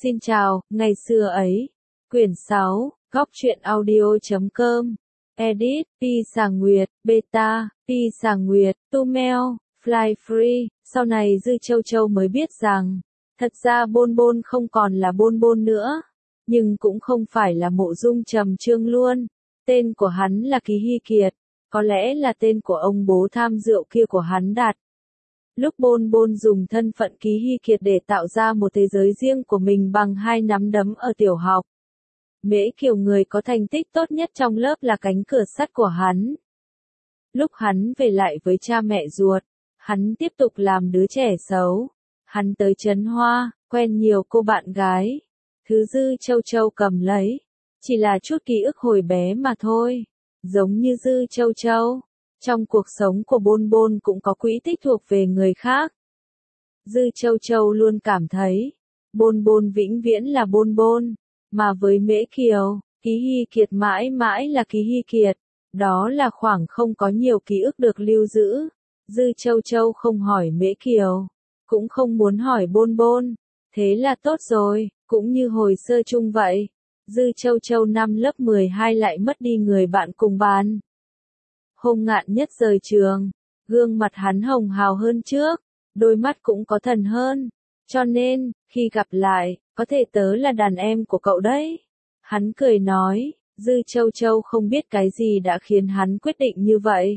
Xin chào, ngày xưa ấy. Quyển 6, góc truyện audio.com. Edit, P. Sàng Nguyệt, Beta, P. Sàng Nguyệt, Tumel, Fly Free. Sau này Dư Châu Châu mới biết rằng, thật ra Bôn Bôn không còn là Bôn Bôn nữa, nhưng cũng không phải là Mộ Dung Trầm Trương luôn. Tên của hắn là Ký Hy Kiệt, có lẽ là tên của ông bố tham rượu kia của hắn đặt. Lúc Bôn Bôn dùng thân phận Ký Hy Kiệt để tạo ra một thế giới riêng của mình bằng 2 nắm đấm ở tiểu học. Mễ Kiều người có thành tích tốt nhất trong lớp là cánh cửa sắt của hắn. Lúc hắn về lại với cha mẹ ruột, hắn tiếp tục làm đứa trẻ xấu. Hắn tới Trấn Hoa, quen nhiều cô bạn gái. Thứ Dư Châu Châu cầm lấy, chỉ là chút ký ức hồi bé mà thôi. Giống như Dư Châu Châu, trong cuộc sống của Bôn Bôn cũng có quỹ tích thuộc về người khác. Dư Châu Châu luôn cảm thấy, Bôn Bôn vĩnh viễn là Bôn Bôn, mà với Mễ Kiều, Ký Hy Kiệt mãi mãi là Ký Hy Kiệt. Đó là khoảng không có nhiều ký ức được lưu giữ. Dư Châu Châu không hỏi Mễ Kiều, cũng không muốn hỏi Bôn Bôn. Thế là tốt rồi, cũng như hồi sơ chung vậy. Dư Châu Châu năm lớp 12 lại mất đi người bạn cùng bàn. Hôm Ngạn Nhất rời trường, gương mặt hắn hồng hào hơn trước, đôi mắt cũng có thần hơn. Cho nên, khi gặp lại, có thể tớ là đàn em của cậu đấy. Hắn cười nói, Dư Châu Châu không biết cái gì đã khiến hắn quyết định như vậy.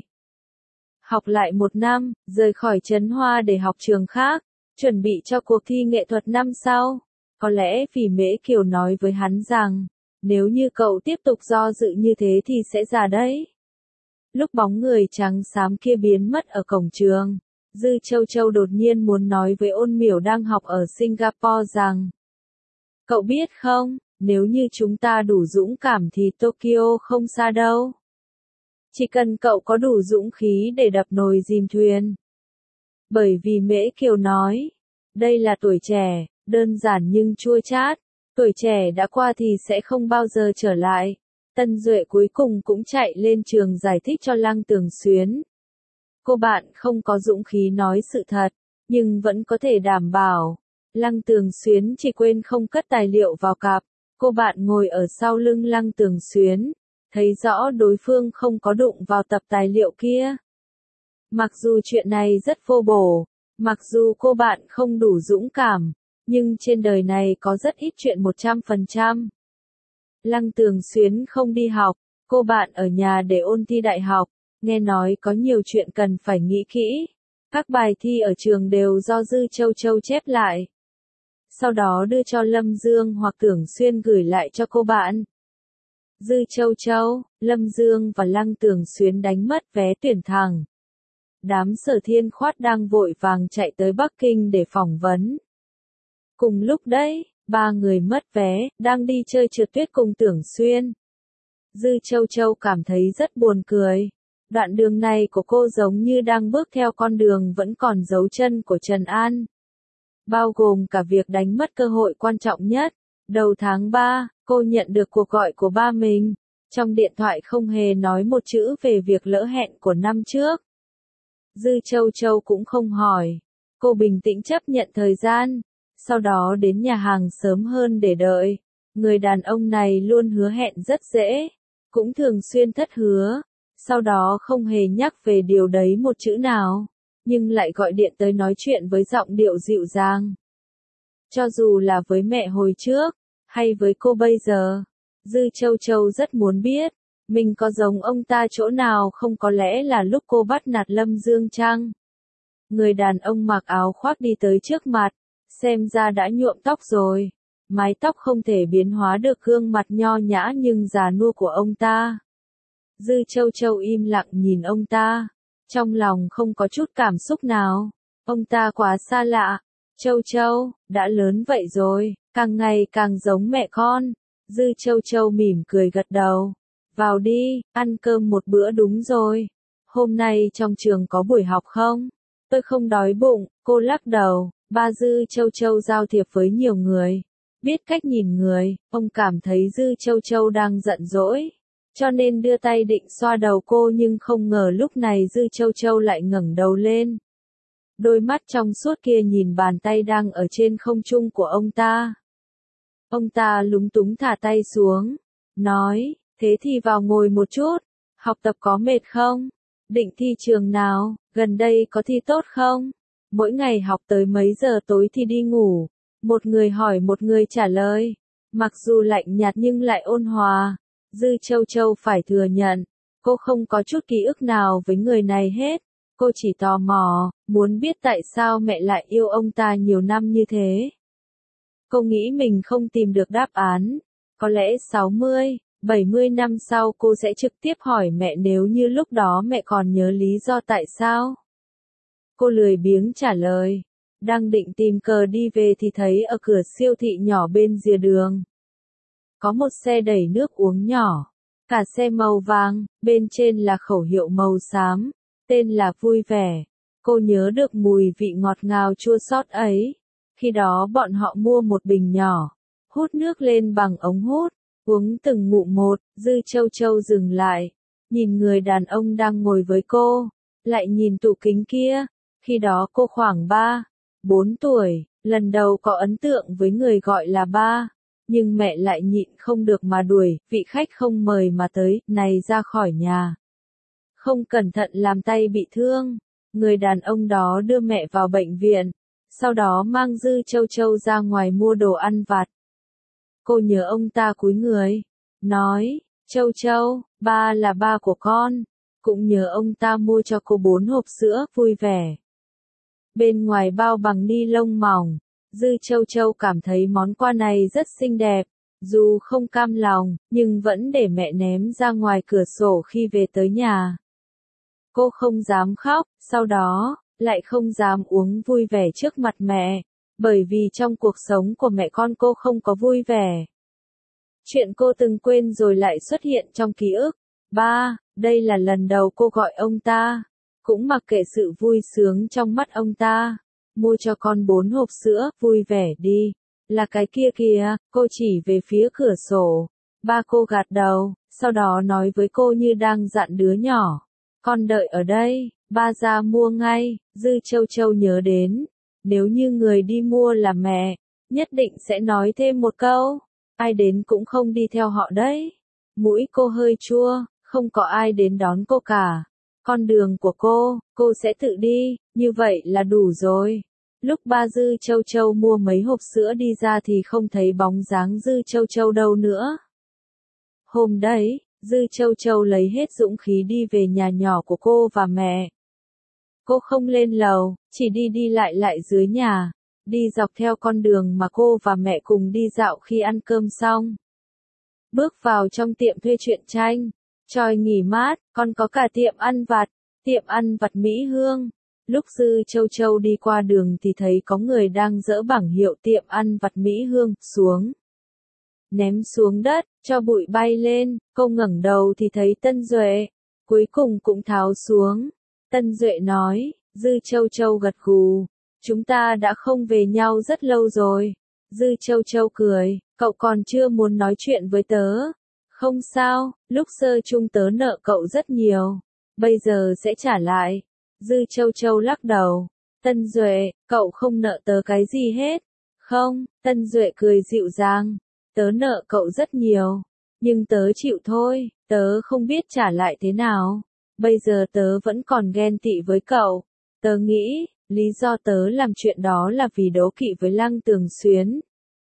Học lại 1 năm, rời khỏi Trấn Hoa để học trường khác, chuẩn bị cho cuộc thi nghệ thuật năm sau. Có lẽ vì Mễ Kiều nói với hắn rằng, nếu như cậu tiếp tục do dự như thế thì sẽ già đấy. Lúc bóng người trắng xám kia biến mất ở cổng trường, Dư Châu Châu đột nhiên muốn nói với Ôn Miểu đang học ở Singapore rằng, cậu biết không, nếu như chúng ta đủ dũng cảm thì Tokyo không xa đâu. Chỉ cần cậu có đủ dũng khí để đập nồi dìm thuyền. Bởi vì Mễ Kiều nói, đây là tuổi trẻ, đơn giản nhưng chua chát, tuổi trẻ đã qua thì sẽ không bao giờ trở lại. Tân Duệ cuối cùng cũng chạy lên trường giải thích cho Lăng Tường Xuyến. Cô bạn không có dũng khí nói sự thật, nhưng vẫn có thể đảm bảo. Lăng Tường Xuyến chỉ quên không cất tài liệu vào cặp. Cô bạn ngồi ở sau lưng Lăng Tường Xuyến, thấy rõ đối phương không có đụng vào tập tài liệu kia. Mặc dù chuyện này rất vô bổ, mặc dù cô bạn không đủ dũng cảm, nhưng trên đời này có rất ít chuyện 100%. Lăng Tường Xuyến không đi học, cô bạn ở nhà để ôn thi đại học, nghe nói có nhiều chuyện cần phải nghĩ kỹ. Các bài thi ở trường đều do Dư Châu Châu chép lại. Sau đó đưa cho Lâm Dương hoặc Tưởng Xuyên gửi lại cho cô bạn. Dư Châu Châu, Lâm Dương và Lăng Tường Xuyến đánh mất vé tuyển thẳng. Đám Sở Thiên Khoát đang vội vàng chạy tới Bắc Kinh để phỏng vấn. Cùng lúc đấy, 3 người mất vé, đang đi chơi trượt tuyết cùng Tưởng Xuyên. Dư Châu Châu cảm thấy rất buồn cười. Đoạn đường này của cô giống như đang bước theo con đường vẫn còn dấu chân của Trần An. Bao gồm cả việc đánh mất cơ hội quan trọng nhất. Đầu tháng 3, cô nhận được cuộc gọi của ba mình. Trong điện thoại không hề nói một chữ về việc lỡ hẹn của năm trước. Dư Châu Châu cũng không hỏi. Cô bình tĩnh chấp nhận thời gian. Sau đó đến nhà hàng sớm hơn để đợi. Người đàn ông này luôn hứa hẹn rất dễ. Cũng thường xuyên thất hứa. Sau đó không hề nhắc về điều đấy một chữ nào. Nhưng lại gọi điện tới nói chuyện với giọng điệu dịu dàng. Cho dù là với mẹ hồi trước, hay với cô bây giờ, Dư Châu Châu rất muốn biết, mình có giống ông ta chỗ nào không, có lẽ là lúc cô bắt nạt Lâm Dương chăng? Người đàn ông mặc áo khoác đi tới trước mặt, xem ra đã nhuộm tóc rồi. Mái tóc không thể biến hóa được gương mặt nho nhã nhưng già nua của ông ta. Dư Châu Châu im lặng nhìn ông ta, trong lòng không có chút cảm xúc nào. Ông ta quá xa lạ. Châu Châu, đã lớn vậy rồi, càng ngày càng giống mẹ con. Dư Châu Châu mỉm cười gật đầu. Vào đi, ăn cơm một bữa đúng rồi. Hôm nay trong trường có buổi học không? Tôi không đói bụng, cô lắc đầu. Ba Dư Châu Châu giao thiệp với nhiều người, biết cách nhìn người. Ông cảm thấy Dư Châu Châu đang giận dỗi, cho nên đưa tay định xoa đầu cô, nhưng không ngờ lúc này Dư Châu Châu lại ngẩng đầu lên. Đôi mắt trong suốt kia nhìn bàn tay đang ở trên không trung của ông ta. Ông ta lúng túng thả tay xuống, nói, thế thì vào ngồi một chút, học tập có mệt không? Định thi trường nào, gần đây có thi tốt không? Mỗi ngày học tới mấy giờ tối thì đi ngủ? Một người hỏi một người trả lời, mặc dù lạnh nhạt nhưng lại ôn hòa. Dư Châu Châu phải thừa nhận, cô không có chút ký ức nào với người này hết. Cô chỉ tò mò, muốn biết tại sao mẹ lại yêu ông ta nhiều năm như thế. Cô nghĩ mình không tìm được đáp án. Có lẽ 60, 70 năm sau cô sẽ trực tiếp hỏi mẹ nếu như lúc đó mẹ còn nhớ lý do tại sao. Cô lười biếng trả lời. Đang định tìm cờ đi về thì thấy ở cửa siêu thị nhỏ bên rìa đường. Có một xe đẩy nước uống nhỏ. Cả xe màu vàng, bên trên là khẩu hiệu màu xám. Tên là Vui Vẻ. Cô nhớ được mùi vị ngọt ngào chua xót ấy. Khi đó bọn họ mua một bình nhỏ. Hút nước lên bằng ống hút. Uống từng ngụm một, Dư Châu Châu dừng lại. Nhìn người đàn ông đang ngồi với cô. Lại nhìn tủ kính kia. Khi đó cô khoảng 3, 4 tuổi, lần đầu có ấn tượng với người gọi là ba. Nhưng mẹ lại nhịn không được mà đuổi, vị khách không mời mà tới, này ra khỏi nhà. Không cẩn thận làm tay bị thương. Người đàn ông đó đưa mẹ vào bệnh viện. Sau đó mang Dư Châu Châu ra ngoài mua đồ ăn vặt. Cô nhớ ông ta cúi người. Nói, Châu Châu, ba là ba của con. Cũng nhớ ông ta mua cho cô 4 hộp sữa, Vui Vẻ. Bên ngoài bao bằng ni lông mỏng. Dư Châu Châu cảm thấy món quà này rất xinh đẹp. Dù không cam lòng, nhưng vẫn để mẹ ném ra ngoài cửa sổ khi về tới nhà. Cô không dám khóc, sau đó, lại không dám uống Vui Vẻ trước mặt mẹ. Bởi vì trong cuộc sống của mẹ con cô không có vui vẻ. Chuyện cô từng quên rồi lại xuất hiện trong ký ức. Ba, đây là lần đầu cô gọi ông ta. Cũng mặc kệ sự vui sướng trong mắt ông ta. Mua cho con 4 hộp sữa, Vui Vẻ đi. Là cái kia kìa, cô chỉ về phía cửa sổ. Ba cô gật đầu, sau đó nói với cô như đang dặn đứa nhỏ. Con đợi ở đây, ba ra mua ngay. Dư Châu Châu nhớ đến. Nếu như người đi mua là mẹ, nhất định sẽ nói thêm một câu. Ai đến cũng không đi theo họ đấy. Mũi cô hơi chua, không có ai đến đón cô cả. Con đường của cô sẽ tự đi, như vậy là đủ rồi. Lúc ba Dư Châu Châu mua mấy hộp sữa đi ra thì không thấy bóng dáng Dư Châu Châu đâu nữa. Hôm đấy, Dư Châu Châu lấy hết dũng khí đi về nhà nhỏ của cô và mẹ. Cô không lên lầu, chỉ đi lại dưới nhà, đi dọc theo con đường mà cô và mẹ cùng đi dạo khi ăn cơm xong. Bước vào trong tiệm thuê truyện tranh, Choi nghỉ mát, còn có cả tiệm ăn vặt Mỹ Hương. Lúc Dư Châu Châu đi qua đường thì thấy có người đang dỡ bảng hiệu tiệm ăn vặt Mỹ Hương xuống. Ném xuống đất, cho bụi bay lên, cô ngẩng đầu thì thấy Tân Duệ, cuối cùng cũng tháo xuống. Tân Duệ nói, Dư Châu Châu gật gù, chúng ta đã không về nhau rất lâu rồi. Dư Châu Châu cười, cậu còn chưa muốn nói chuyện với tớ. Không sao, lúc sơ chung tớ nợ cậu rất nhiều, bây giờ sẽ trả lại. Dư Châu Châu lắc đầu. Tân Duệ, cậu không nợ tớ cái gì hết. Không, Tân Duệ cười dịu dàng. Tớ nợ cậu rất nhiều, nhưng tớ chịu thôi, tớ không biết trả lại thế nào. Bây giờ tớ vẫn còn ghen tị với cậu. Tớ nghĩ, lý do tớ làm chuyện đó là vì đố kỵ với Lăng Tường Xuyến.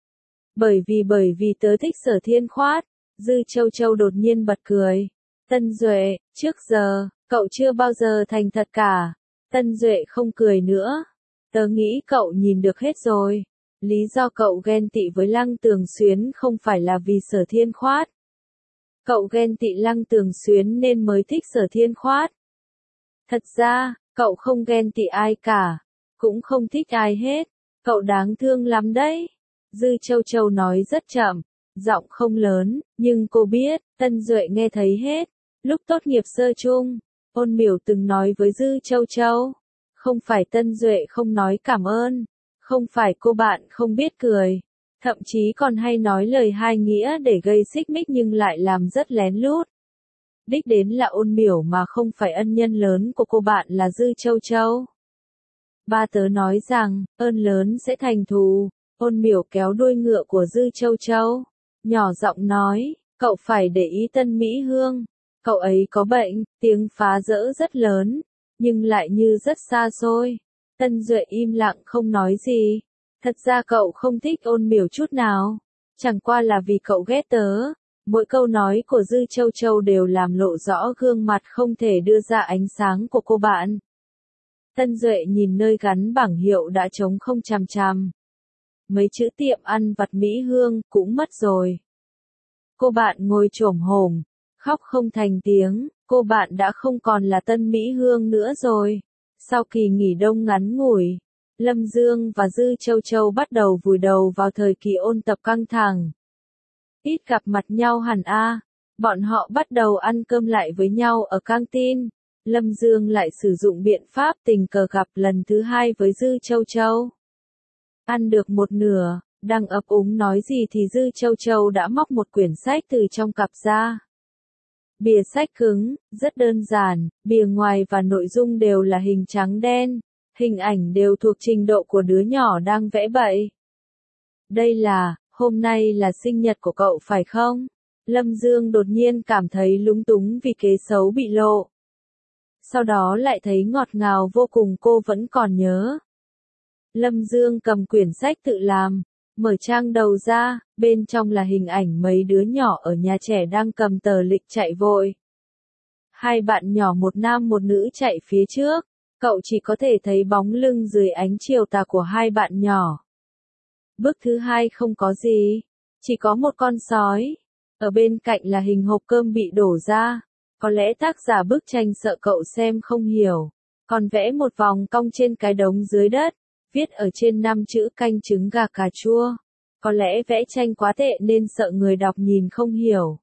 Bởi vì tớ thích Sở Thiên Khoát. Dư Châu Châu đột nhiên bật cười. Tân Duệ, trước giờ, cậu chưa bao giờ thành thật cả. Tân Duệ không cười nữa. Tớ nghĩ cậu nhìn được hết rồi. Lý do cậu ghen tị với Lăng Tường Xuyến không phải là vì Sở Thiên Khoát. Cậu ghen tị Lăng Tường Xuyến nên mới thích Sở Thiên Khoát. Thật ra, cậu không ghen tị ai cả, cũng không thích ai hết. Cậu đáng thương lắm đấy. Dư Châu Châu nói rất chậm, giọng không lớn, nhưng cô biết, Tân Duệ nghe thấy hết. Lúc tốt nghiệp sơ chung, Ôn Miểu từng nói với Dư Châu Châu. Không phải Tân Duệ không nói cảm ơn, không phải cô bạn không biết cười, thậm chí còn hay nói lời hai nghĩa để gây xích mích nhưng lại làm rất lén lút. Đích đến là Ôn Miểu mà không phải ân nhân lớn của cô bạn là Dư Châu Châu. Ba tớ nói rằng, ơn lớn sẽ thành thù. Ôn Miểu kéo đuôi ngựa của Dư Châu Châu, nhỏ giọng nói, cậu phải để ý Tân Mỹ Hương, cậu ấy có bệnh, tiếng phá dỡ rất lớn, nhưng lại như rất xa xôi. Tân Duệ im lặng không nói gì, thật ra cậu không thích Ôn Miểu chút nào, chẳng qua là vì cậu ghét tớ. Mỗi câu nói của Dư Châu Châu đều làm lộ rõ gương mặt không thể đưa ra ánh sáng của cô bạn. Tân Duệ nhìn nơi gắn bảng hiệu đã trống không chằm chằm. Mấy chữ tiệm ăn vặt Mỹ Hương cũng mất rồi. Cô bạn ngồi chồm hổm, khóc không thành tiếng, cô bạn đã không còn là Tân Mỹ Hương nữa rồi. Sau kỳ nghỉ đông ngắn ngủi, Lâm Dương và Dư Châu Châu bắt đầu vùi đầu vào thời kỳ ôn tập căng thẳng. Ít gặp mặt nhau hẳn a. Bọn họ bắt đầu ăn cơm lại với nhau ở căng tin. Lâm Dương lại sử dụng biện pháp tình cờ gặp lần thứ hai với Dư Châu Châu. Ăn được một nửa, đang ấp úng nói gì thì Dư Châu Châu đã móc một quyển sách từ trong cặp ra. Bìa sách cứng, rất đơn giản, bìa ngoài và nội dung đều là hình trắng đen, hình ảnh đều thuộc trình độ của đứa nhỏ đang vẽ bậy. Đây là, hôm nay là sinh nhật của cậu phải không? Lâm Dương đột nhiên cảm thấy lúng túng vì kế xấu bị lộ. Sau đó lại thấy ngọt ngào vô cùng, cô vẫn còn nhớ. Lâm Dương cầm quyển sách tự làm, mở trang đầu ra, bên trong là hình ảnh mấy đứa nhỏ ở nhà trẻ đang cầm tờ lịch chạy vội. Hai bạn nhỏ một nam một nữ chạy phía trước, cậu chỉ có thể thấy bóng lưng dưới ánh chiều tà của hai bạn nhỏ. Bức thứ hai không có gì, chỉ có một con sói. Ở bên cạnh là hình hộp cơm bị đổ ra. Có lẽ tác giả bức tranh sợ cậu xem không hiểu. Còn vẽ một vòng cong trên cái đống dưới đất, viết ở trên 5 chữ canh trứng gà cà chua. Có lẽ vẽ tranh quá tệ nên sợ người đọc nhìn không hiểu.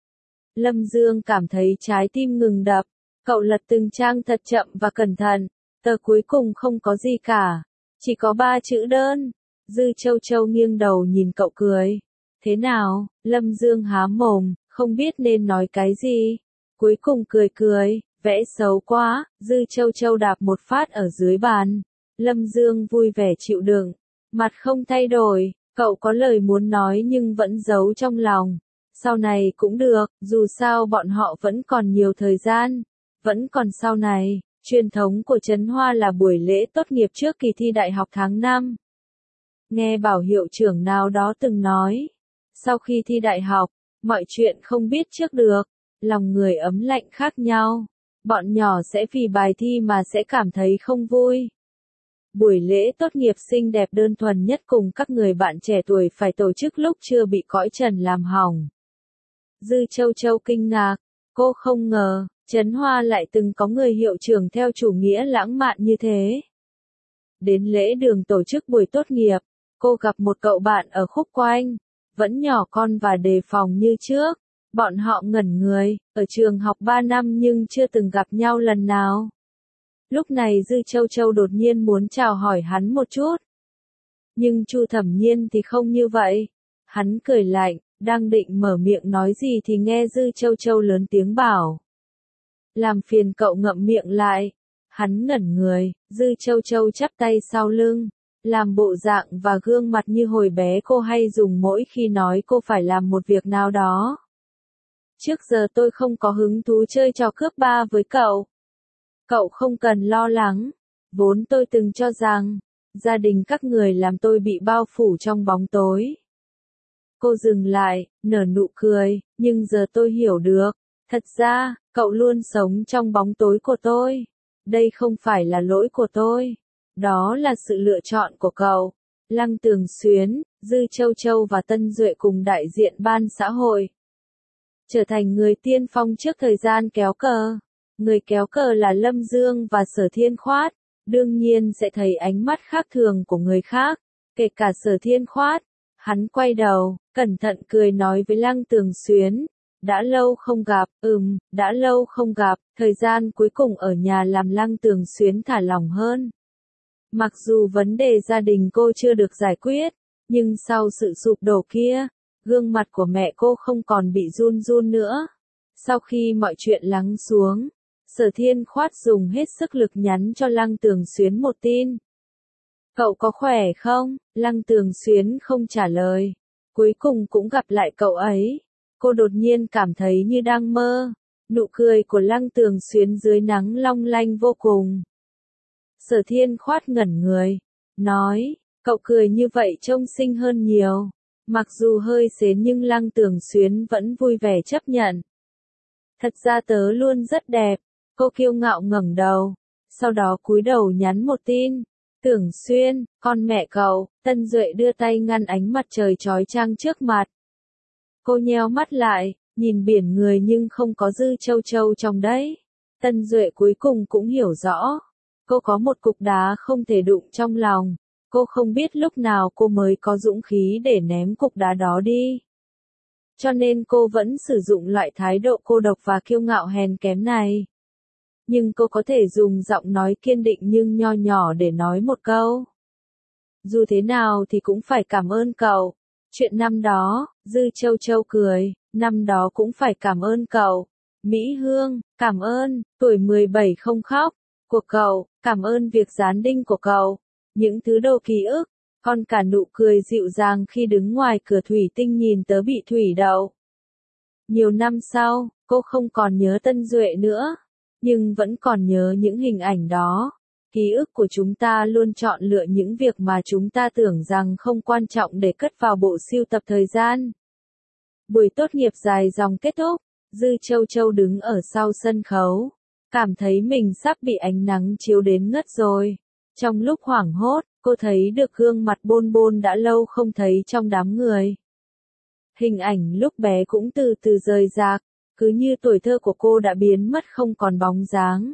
Lâm Dương cảm thấy trái tim ngừng đập. Cậu lật từng trang thật chậm và cẩn thận. Tờ cuối cùng không có gì cả. Chỉ có 3 chữ đơn. Dư Châu Châu nghiêng đầu nhìn cậu cười. Thế nào? Lâm Dương há mồm, không biết nên nói cái gì. Cuối cùng cười cười, vẽ xấu quá. Dư Châu Châu đạp một phát ở dưới bàn. Lâm Dương vui vẻ chịu đựng, mặt không thay đổi. Cậu có lời muốn nói nhưng vẫn giấu trong lòng. Sau này cũng được, dù sao bọn họ vẫn còn nhiều thời gian. Vẫn còn sau này, truyền thống của Trấn Hoa là buổi lễ tốt nghiệp trước kỳ thi đại học tháng 5. Nghe bảo hiệu trưởng nào đó từng nói, sau khi thi đại học, mọi chuyện không biết trước được, lòng người ấm lạnh khác nhau. Bọn nhỏ sẽ vì bài thi mà sẽ cảm thấy không vui. Buổi lễ tốt nghiệp xinh đẹp đơn thuần nhất cùng các người bạn trẻ tuổi phải tổ chức lúc chưa bị cõi trần làm hỏng. Dư Châu Châu kinh ngạc, cô không ngờ, Trấn Hoa lại từng có người hiệu trưởng theo chủ nghĩa lãng mạn như thế. Đến lễ đường tổ chức buổi tốt nghiệp, cô gặp một cậu bạn ở khúc quanh, vẫn nhỏ con và đề phòng như trước. Bọn họ ngẩn người, ở trường học 3 năm nhưng chưa từng gặp nhau lần nào. Lúc này Dư Châu Châu đột nhiên muốn chào hỏi hắn một chút. Nhưng Chu Thẩm Nhiên thì không như vậy. Hắn cười lạnh, đang định mở miệng nói gì thì nghe Dư Châu Châu lớn tiếng bảo. Làm phiền cậu ngậm miệng lại. Hắn ngẩn người, Dư Châu Châu chắp tay sau lưng, làm bộ dạng và gương mặt như hồi bé cô hay dùng mỗi khi nói cô phải làm một việc nào đó. Trước giờ tôi không có hứng thú chơi trò cướp ba với cậu. Cậu không cần lo lắng. Vốn tôi từng cho rằng, gia đình các người làm tôi bị bao phủ trong bóng tối. Cô dừng lại, nở nụ cười, nhưng giờ tôi hiểu được. Thật ra, cậu luôn sống trong bóng tối của tôi. Đây không phải là lỗi của tôi. Đó là sự lựa chọn của cậu. Lăng Tường Xuyến, Dư Châu Châu và Tân Duệ cùng đại diện ban xã hội. Trở thành người tiên phong trước thời gian kéo cờ. Người kéo cờ là Lâm Dương và Sở Thiên Khoát. Đương nhiên sẽ thấy ánh mắt khác thường của người khác, kể cả Sở Thiên Khoát. Hắn quay đầu, cẩn thận cười nói với Lăng Tường Xuyến. Đã lâu không gặp, đã lâu không gặp, thời gian cuối cùng ở nhà làm Lăng Tường Xuyến thả lỏng hơn. Mặc dù vấn đề gia đình cô chưa được giải quyết, nhưng sau sự sụp đổ kia, gương mặt của mẹ cô không còn bị run run nữa. Sau khi mọi chuyện lắng xuống, Sở Thiên Khoát dùng hết sức lực nhắn cho Lăng Tường Xuyến một tin. Cậu có khỏe không? Lăng Tường Xuyến không trả lời. Cuối cùng cũng gặp lại cậu ấy. Cô đột nhiên cảm thấy như đang mơ. Nụ cười của Lăng Tường Xuyến dưới nắng long lanh vô cùng. Sở Thiên Khoát ngẩn người. Nói, cậu cười như vậy trông xinh hơn nhiều. Mặc dù hơi xến nhưng Lăng Tường Xuyến vẫn vui vẻ chấp nhận. Thật ra tớ luôn rất đẹp. Cô kiêu ngạo ngẩng đầu. Sau đó cúi đầu nhắn một tin. Tưởng Xuyên, con mẹ cậu. Tân Duệ đưa tay ngăn ánh mặt trời chói chang trước mặt. Cô nheo mắt lại, nhìn biển người nhưng không có Dư Châu Châu trong đấy. Tân Duệ cuối cùng cũng hiểu rõ. Cô có một cục đá không thể đụng trong lòng. Cô không biết lúc nào cô mới có dũng khí để ném cục đá đó đi. Cho nên cô vẫn sử dụng loại thái độ cô độc và kiêu ngạo hèn kém này. Nhưng cô có thể dùng giọng nói kiên định nhưng nho nhỏ để nói một câu. Dù thế nào thì cũng phải cảm ơn cậu. Chuyện năm đó, Dư Châu Châu cười, năm đó cũng phải cảm ơn cậu. Mỹ Hương, cảm ơn, tuổi 17 không khóc, của cậu, cảm ơn việc dán đinh của cậu. Những thứ đồ ký ức, còn cả nụ cười dịu dàng khi đứng ngoài cửa thủy tinh nhìn tớ bị thủy đậu. Nhiều năm sau, cô không còn nhớ Tân Duệ nữa, nhưng vẫn còn nhớ những hình ảnh đó. Ký ức của chúng ta luôn chọn lựa những việc mà chúng ta tưởng rằng không quan trọng để cất vào bộ sưu tập thời gian. Buổi tốt nghiệp dài dòng kết thúc, Dư Châu Châu đứng ở sau sân khấu, cảm thấy mình sắp bị ánh nắng chiếu đến ngất rồi. Trong lúc hoảng hốt, cô thấy được gương mặt Bôn Bôn đã lâu không thấy trong đám người. Hình ảnh lúc bé cũng từ từ rời rạc, cứ như tuổi thơ của cô đã biến mất không còn bóng dáng.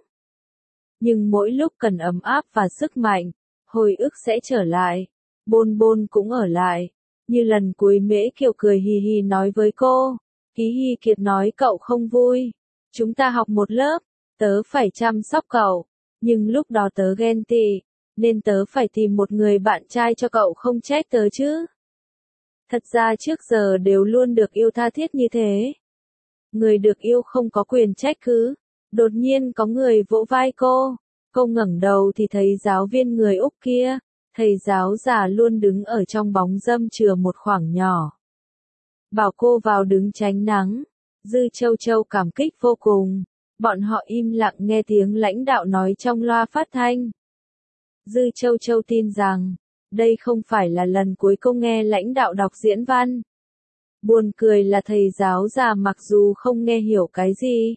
Nhưng mỗi lúc cần ấm áp và sức mạnh, hồi ức sẽ trở lại. Bôn Bôn cũng ở lại. Như lần cuối Mễ Kiều cười hì hì nói với cô. Ký Hy Kiệt nói cậu không vui. Chúng ta học một lớp, tớ phải chăm sóc cậu. Nhưng lúc đó tớ ghen tị, nên tớ phải tìm một người bạn trai cho cậu không trách tớ chứ. Thật ra trước giờ đều luôn được yêu tha thiết như thế. Người được yêu không có quyền trách cứ. Đột nhiên có người vỗ vai cô. Cô ngẩng đầu thì thấy giáo viên người Úc kia. Thầy giáo già luôn đứng ở trong bóng râm chừa một khoảng nhỏ. Bảo cô vào đứng tránh nắng. Dư Châu Châu cảm kích vô cùng. Bọn họ im lặng nghe tiếng lãnh đạo nói trong loa phát thanh. Dư Châu Châu tin rằng, đây không phải là lần cuối cô nghe lãnh đạo đọc diễn văn. Buồn cười là thầy giáo già mặc dù không nghe hiểu cái gì,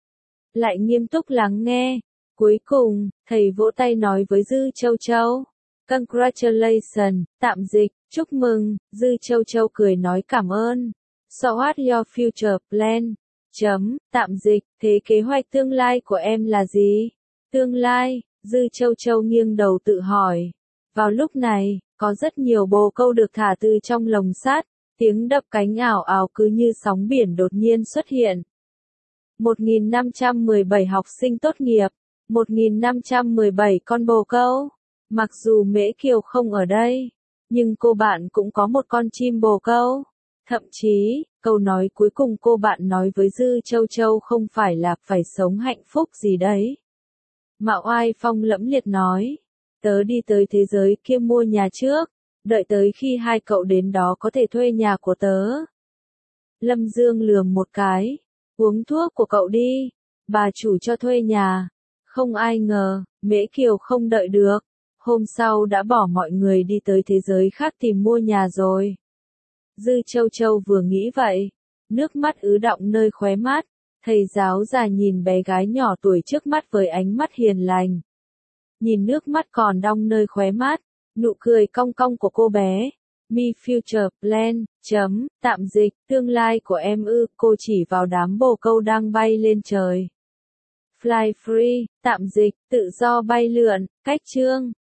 lại nghiêm túc lắng nghe. Cuối cùng, thầy vỗ tay nói với Dư Châu Châu. Congratulations, tạm dịch, chúc mừng. Dư Châu Châu cười nói cảm ơn. So what's your future plan? Tạm dịch, thế kế hoạch tương lai của em là gì? Tương lai, Dư Châu Châu nghiêng đầu tự hỏi. Vào lúc này, có rất nhiều bồ câu được thả từ trong lồng sắt, tiếng đập cánh ảo ảo cứ như sóng biển đột nhiên xuất hiện. 1517 học sinh tốt nghiệp, 1517 con bồ câu. Mặc dù Mễ Kiều không ở đây, nhưng cô bạn cũng có một con chim bồ câu. Thậm chí, câu nói cuối cùng cô bạn nói với Dư Châu Châu không phải là phải sống hạnh phúc gì đấy. Mạo Oai Phong lẫm liệt nói, tớ đi tới thế giới kia mua nhà trước, đợi tới khi hai cậu đến đó có thể thuê nhà của tớ. Lâm Dương lườm một cái, uống thuốc của cậu đi, bà chủ cho thuê nhà. Không ai ngờ, Mễ Kiều không đợi được, hôm sau đã bỏ mọi người đi tới thế giới khác tìm mua nhà rồi. Dư Châu Châu vừa nghĩ vậy, nước mắt ứ đọng nơi khóe mắt, thầy giáo già nhìn bé gái nhỏ tuổi trước mắt với ánh mắt hiền lành. Nhìn nước mắt còn đong nơi khóe mắt, nụ cười cong cong của cô bé. Me future plan, tạm dịch, tương lai của em ư, cô chỉ vào đám bồ câu đang bay lên trời. Fly free, tạm dịch, tự do bay lượn, cách chương.